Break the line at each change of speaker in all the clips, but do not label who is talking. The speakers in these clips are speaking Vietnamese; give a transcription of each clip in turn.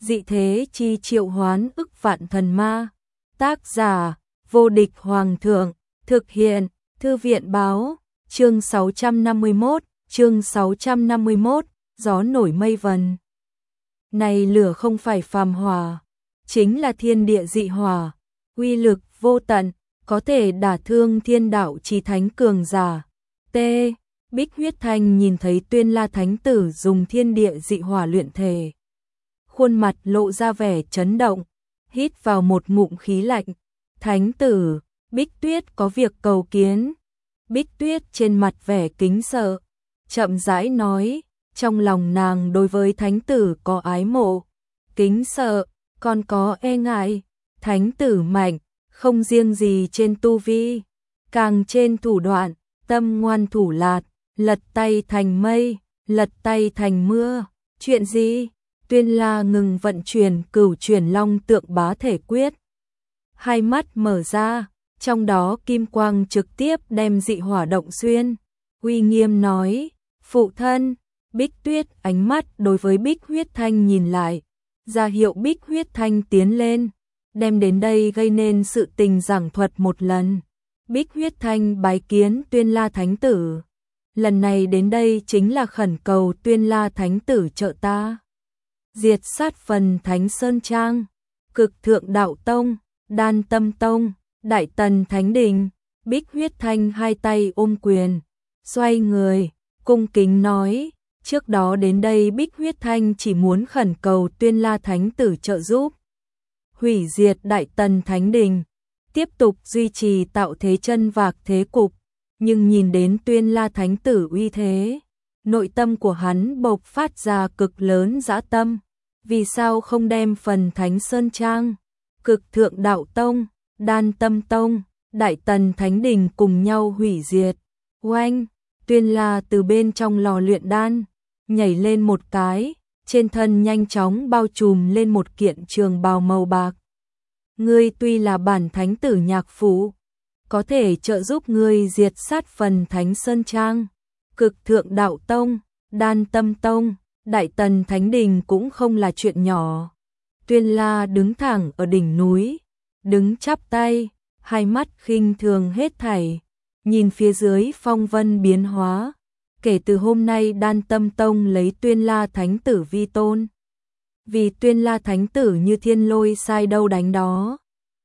dị thế chi triệu hoán ức vạn thần ma. Tác giả, vô địch hoàng thượng, thực hiện, thư viện báo, chương 651, gió nổi mây vần. Này lửa không phải phàm hỏa, chính là thiên địa dị hỏa, uy lực vô tận, có thể đả thương thiên đạo chí thánh cường giả. T. Bích Huyết Thanh nhìn thấy Tuyên La Thánh Tử dùng thiên địa dị hỏa luyện thể. Khuôn mặt lộ ra vẻ chấn động, hít vào một ngụm khí lạnh. Thánh Tử, Bích Tuyết có việc cầu kiến. Bích Tuyết trên mặt vẻ kính sợ, chậm rãi nói, trong lòng nàng đối với Thánh Tử có ái mộ, kính sợ, còn có e ngại. Thánh Tử mạnh, không riêng gì trên tu vi, càng trên thủ đoạn, tâm ngoan thủ lạt, lật tay thành mây, lật tay thành mưa. Chuyện gì? Tuyên La ngừng vận chuyển Cửu Chuyển Long Tượng Bá Thể Quyết. Hai mắt mở ra, trong đó kim quang trực tiếp đem dị hỏa động xuyên. Uy nghiêm nói, phụ thân. Bích Tuyết ánh mắt đối với Bích Huyết Thanh nhìn lại, ra hiệu Bích Huyết Thanh tiến lên, đem đến đây gây nên sự tình giảng thuật một lần. Bích Huyết Thanh bái kiến Tuyên La Thánh Tử. Lần này đến đây chính là khẩn cầu Tuyên La Thánh Tử trợ ta diệt sát phần Thánh Sơn Trang, Cực Thượng Đạo Tông, Đan Tâm Tông, Đại Tần Thánh Đình. Bích Huyết Thanh hai tay ôm quyền, xoay người, cung kính nói, trước đó đến đây Bích Huyết Thanh chỉ muốn khẩn cầu Tuyên La Thánh Tử trợ giúp hủy diệt Đại Tần Thánh Đình, tiếp tục duy trì tạo thế chân vạc thế cục, nhưng nhìn đến Tuyên La Thánh Tử uy thế, nội tâm của hắn bộc phát ra cực lớn dã tâm. Vì sao không đem phần Thánh Sơn Trang, Cực Thượng Đạo Tông, Đan Tâm Tông, Đại Tần Thánh Đình cùng nhau hủy diệt? Oanh! Tuyên La từ bên trong lò luyện đan nhảy lên một cái, trên thân nhanh chóng bao trùm lên một kiện trường bào màu bạc. Ngươi tuy là bản Thánh Tử nhạc phủ, có thể trợ giúp ngươi diệt sát phần Thánh Sơn Trang, Cực Thượng Đạo Tông, Đan Tâm Tông, Đại Tần Thánh Đình cũng không là chuyện nhỏ. Tuyên La đứng thẳng ở đỉnh núi, đứng chắp tay, hai mắt khinh thường hết thảy, nhìn phía dưới phong vân biến hóa. Kể từ hôm nay Đan Tâm Tông lấy Tuyên La Thánh Tử vi tôn, vì Tuyên La Thánh Tử như thiên lôi sai đâu đánh đó.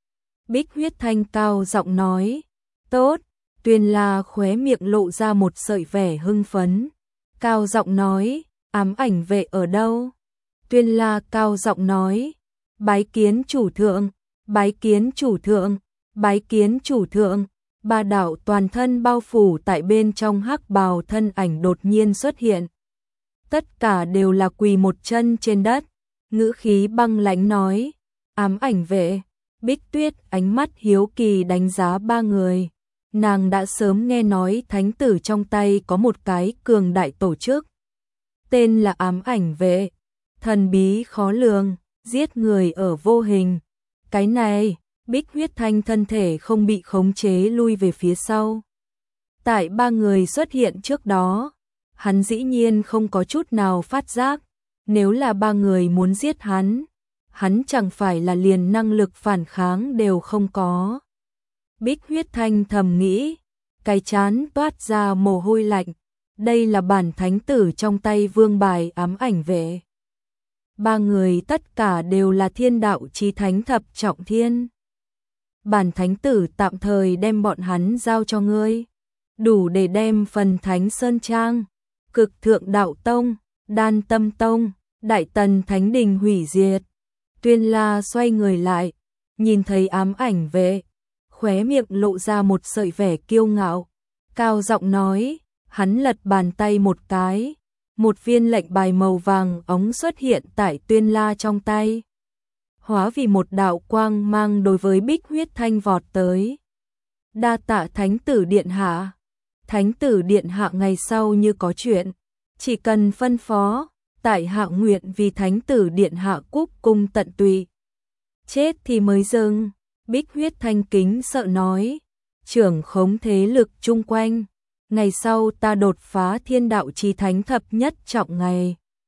Bích Huyết Thanh cao giọng nói, tốt. Tuyên La khóe miệng lộ ra một sợi vẻ hưng phấn, cao giọng nói, ám ảnh vệ ở đâu? Tuyên La cao giọng nói, bái kiến chủ thượng, bái kiến chủ thượng, bái kiến chủ thượng. Ba đạo toàn thân bao phủ tại bên trong hắc bào thân ảnh đột nhiên xuất hiện. Tất cả đều là quỳ một chân trên đất, ngữ khí băng lãnh nói, ám ảnh vệ. Bích Tuyết ánh mắt hiếu kỳ đánh giá ba người. Nàng đã sớm nghe nói Thánh Tử trong tay có một cái cường đại tổ chức, tên là ám ảnh vệ, thần bí khó lường, giết người ở vô hình. Cái này, Bích Huyết Thanh thân thể không bị khống chế lui về phía sau. Tại ba người xuất hiện trước đó, hắn dĩ nhiên không có chút nào phát giác, nếu là ba người muốn giết hắn chẳng phải là liền năng lực phản kháng đều không có. Bích Huyết Thanh thầm nghĩ, cái chán toát ra mồ hôi lạnh, đây là bản Thánh Tử trong tay vương bài ám ảnh vệ. Ba người tất cả đều là thiên đạo chí thánh thập trọng thiên. Bản Thánh Tử tạm thời đem bọn hắn giao cho ngươi, đủ để đem phần Thánh Sơn Trang, Cực Thượng Đạo Tông, Đan Tâm Tông, Đại Tần Thánh Đình hủy diệt. Tuyên La xoay người lại, nhìn thấy ám ảnh vệ, khóe miệng lộ ra một sợi vẻ kiêu ngạo, cao giọng nói, hắn lật bàn tay một cái, một viên lệnh bài màu vàng óng xuất hiện tại Tuyên La trong tay, hóa vì một đạo quang mang đối với Bích Huyết Thanh vọt tới. Đa tạ Thánh Tử điện hạ. Thánh Tử điện hạ ngày sau như có chuyện, chỉ cần phân phó, tại hạ nguyện vì Thánh Tử điện hạ cúc cung tận tụy. Chết thì mới dừng. Bích Huyết Thanh kính sợ nói, trưởng khống thế lực chung quanh, ngày sau ta đột phá thiên đạo chí thánh thập nhất trọng ngày.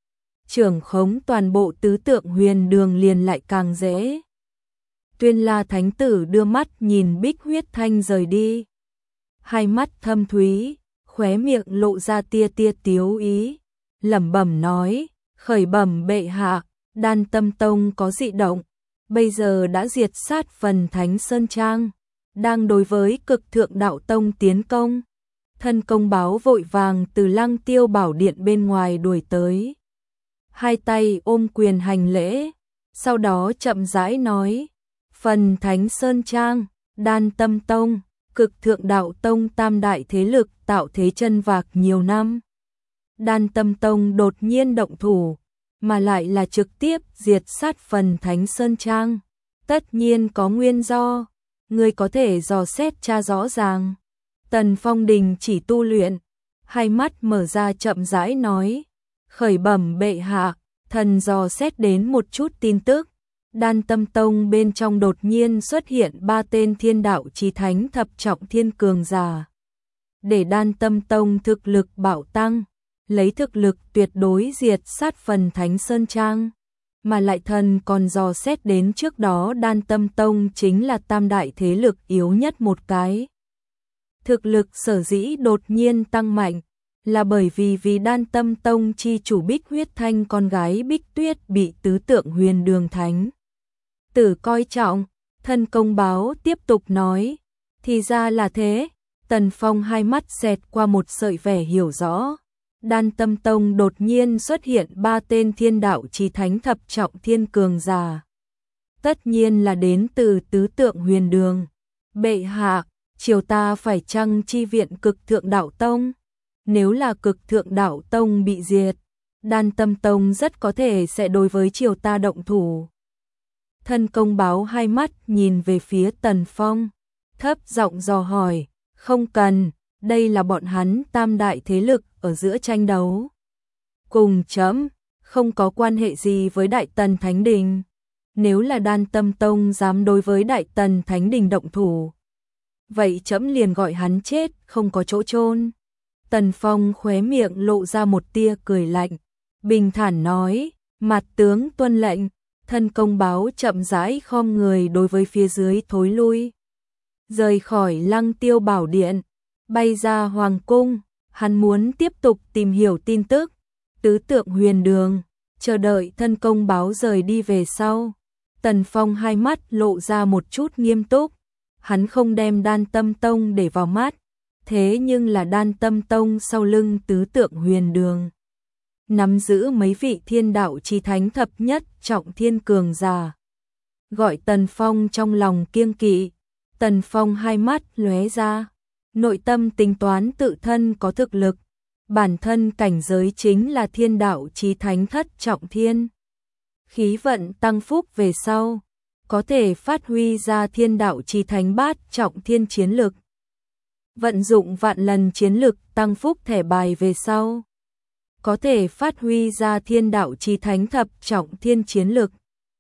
trưởng khống toàn bộ tứ tượng huyền đường liền lại càng dễ. Tuyên La Thánh Tử đưa mắt nhìn Bích Huyết Thanh rời đi. Hai mắt thâm thúy, khóe miệng lộ ra tia tia tiếu ý, lẩm bẩm nói, khởi bẩm bệ hạ, Đan Tâm Tông có dị động, bây giờ đã diệt sát phần Thánh Sơn Trang, đang đối với Cực Thượng Đạo Tông tiến công. Thân công báo vội vàng từ Lăng Tiêu Bảo Điện bên ngoài đuổi tới. Hai tay ôm quyền hành lễ, sau đó chậm rãi nói, phần Thánh Sơn Trang, Đan Tâm Tông, Cực Thượng Đạo Tông tam đại thế lực tạo thế chân vạc nhiều năm. Đan Tâm Tông đột nhiên động thủ, mà lại là trực tiếp diệt sát phần Thánh Sơn Trang. Tất nhiên có nguyên do, người có thể dò xét tra rõ ràng. Tần Phong đình chỉ tu luyện, hai mắt mở ra chậm rãi nói, khởi bẩm bệ hạ, thần dò xét đến một chút tin tức. Đan Tâm Tông bên trong đột nhiên xuất hiện 3 tên thiên đạo chí thánh thập trọng thiên cường giả. Để Đan Tâm Tông thực lực bạo tăng, lấy thực lực tuyệt đối diệt sát phần Thánh Sơn Trang. Mà lại thần còn dò xét đến trước đó Đan Tâm Tông chính là tam đại thế lực yếu nhất một cái. Thực lực sở dĩ đột nhiên tăng mạnh, là bởi vì Đan Tâm Tông chi chủ Bích Huyết Thanh con gái Bích Tuyết bị tứ tượng huyền đường thánh tử coi trọng. Thân công báo tiếp tục nói, thì ra là thế. Tần Phong hai mắt xẹt qua một sợi vẻ hiểu rõ. Đan Tâm Tông đột nhiên xuất hiện 3 tên thiên đạo chí thánh thập trọng thiên cường giả. Tất nhiên là đến từ tứ tượng huyền đường. Bệ hạ, triều ta phải chăng chi viện Cực Thượng Đạo Tông? Nếu là Cực Thượng Đạo Tông bị diệt, Đan Tâm Tông rất có thể sẽ đối với triều ta động thủ. Thân công báo hai mắt nhìn về phía Tần Phong, thấp giọng dò hỏi, không cần, đây là bọn hắn tam đại thế lực ở giữa tranh đấu. Cùng chấm, không có quan hệ gì với Đại Tần Thánh Đình. Nếu là Đan Tâm Tông dám đối với Đại Tần Thánh Đình động thủ, vậy chấm liền gọi hắn chết, không có chỗ chôn. Tần Phong khóe miệng lộ ra một tia cười lạnh, bình thản nói, mặt tướng tuân lệnh. Thân công báo chậm rãi khom người đối với phía dưới thối lui. Rời khỏi Lăng Tiêu Bảo Điện, bay ra Hoàng Cung, hắn muốn tiếp tục tìm hiểu tin tức. Tứ tượng huyền đường, chờ đợi thân công báo rời đi về sau. Tần Phong hai mắt lộ ra một chút nghiêm túc, hắn không đem Đan Tâm Tông để vào mắt, thế nhưng là Đan Tâm Tông sau lưng tứ tượng huyền đường nắm giữ mấy vị thiên đạo chí thánh thập nhất trọng thiên cường giả. Gọi Tần Phong trong lòng kiêng kỵ. Tần Phong hai mắt lóe ra, nội tâm tính toán tự thân có thực lực, bản thân cảnh giới chính là thiên đạo chí thánh thất trọng thiên. Khí vận tăng phúc về sau, có thể phát huy ra thiên đạo chí thánh bát trọng thiên chiến lực. Vận dụng vạn lần chiến lực tăng phúc thẻ bài về sau, có thể phát huy ra thiên đạo chí thánh thập trọng thiên chiến lực.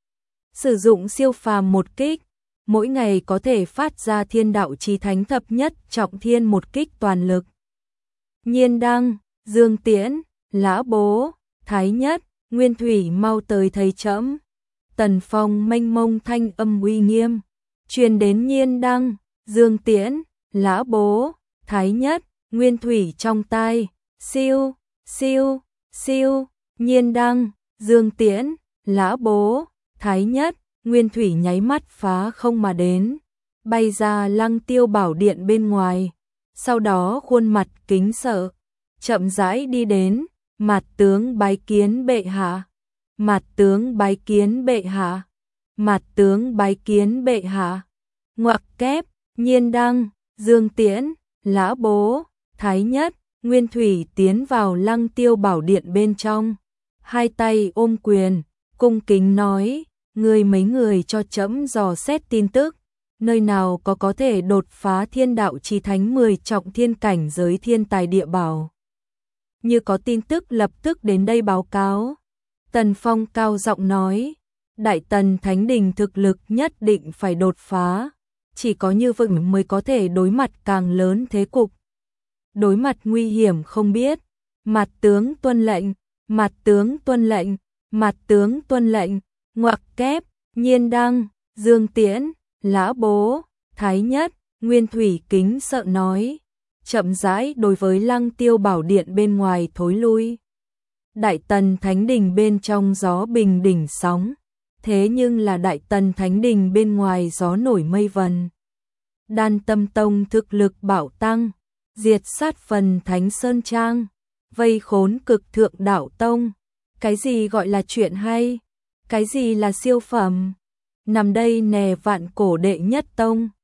Sử dụng siêu phàm một kích, mỗi ngày có thể phát ra thiên đạo chí thánh thập nhất trọng thiên một kích toàn lực. Nhiên Đăng, Dương Tiễn, Lã Bố, Thái Nhất, Nguyên Thủy mau tới thấy trẫm. Tần Phong mênh mông thanh âm uy nghiêm truyền đến Nhiên Đăng, Dương Tiễn, Lã Bố, Thái Nhất, Nguyên Thủy trong tai. Siêu, siêu, siêu, Nhiên Đăng, Dương Tiễn, Lã Bố, Thái Nhất, Nguyên Thủy nháy mắt phá không mà đến, bay ra Lăng Tiêu Bảo Điện bên ngoài. Sau đó khuôn mặt kính sợ, chậm rãi đi đến, mặt tướng bái kiến bệ hạ, mặt tướng bái kiến bệ hạ, mặt tướng bái kiến bệ hạ. Ngoặc kép, Nhiên Đăng, Dương Tiễn, Lã Bố, Thái Nhất, Nguyên Thủy tiến vào Lăng Tiêu Bảo Điện bên trong, hai tay ôm quyền, cung kính nói, mấy người cho trẫm dò xét tin tức, nơi nào có thể đột phá thiên đạo chí thánh 10 trọng thiên cảnh giới thiên tài địa bảo. Như có tin tức lập tức đến đây báo cáo. Tần Phong cao giọng nói, Đại Tần Thánh Đình thực lực nhất định phải đột phá, chỉ có như vậy mới có thể đối mặt càng lớn thế cục. Đối mặt nguy hiểm không biết, mặt tướng tuân lệnh, Mặt tướng tuân lệnh, mặt tướng tuân lệnh, ngoặc kép, Nhiên Đăng, Dương Tiễn, Lã Bố, Thái Nhất, Nguyên Thủy kính sợ nói, chậm rãi đối với Lăng Tiêu Bảo Điện bên ngoài thối lui. Đại Tần Thánh Đình bên trong gió bình đỉnh sóng, thế nhưng là Đại Tần Thánh Đình bên ngoài gió nổi mây vần. Đan Tâm Tông thực lực bảo tăng, diệt sát phần Thánh Sơn Trang, vây khốn Cực Thượng Đạo Tông. Cái gì gọi là chuyện hay? Cái gì là siêu phẩm? Nằm đây nè vạn cổ đệ nhất tông.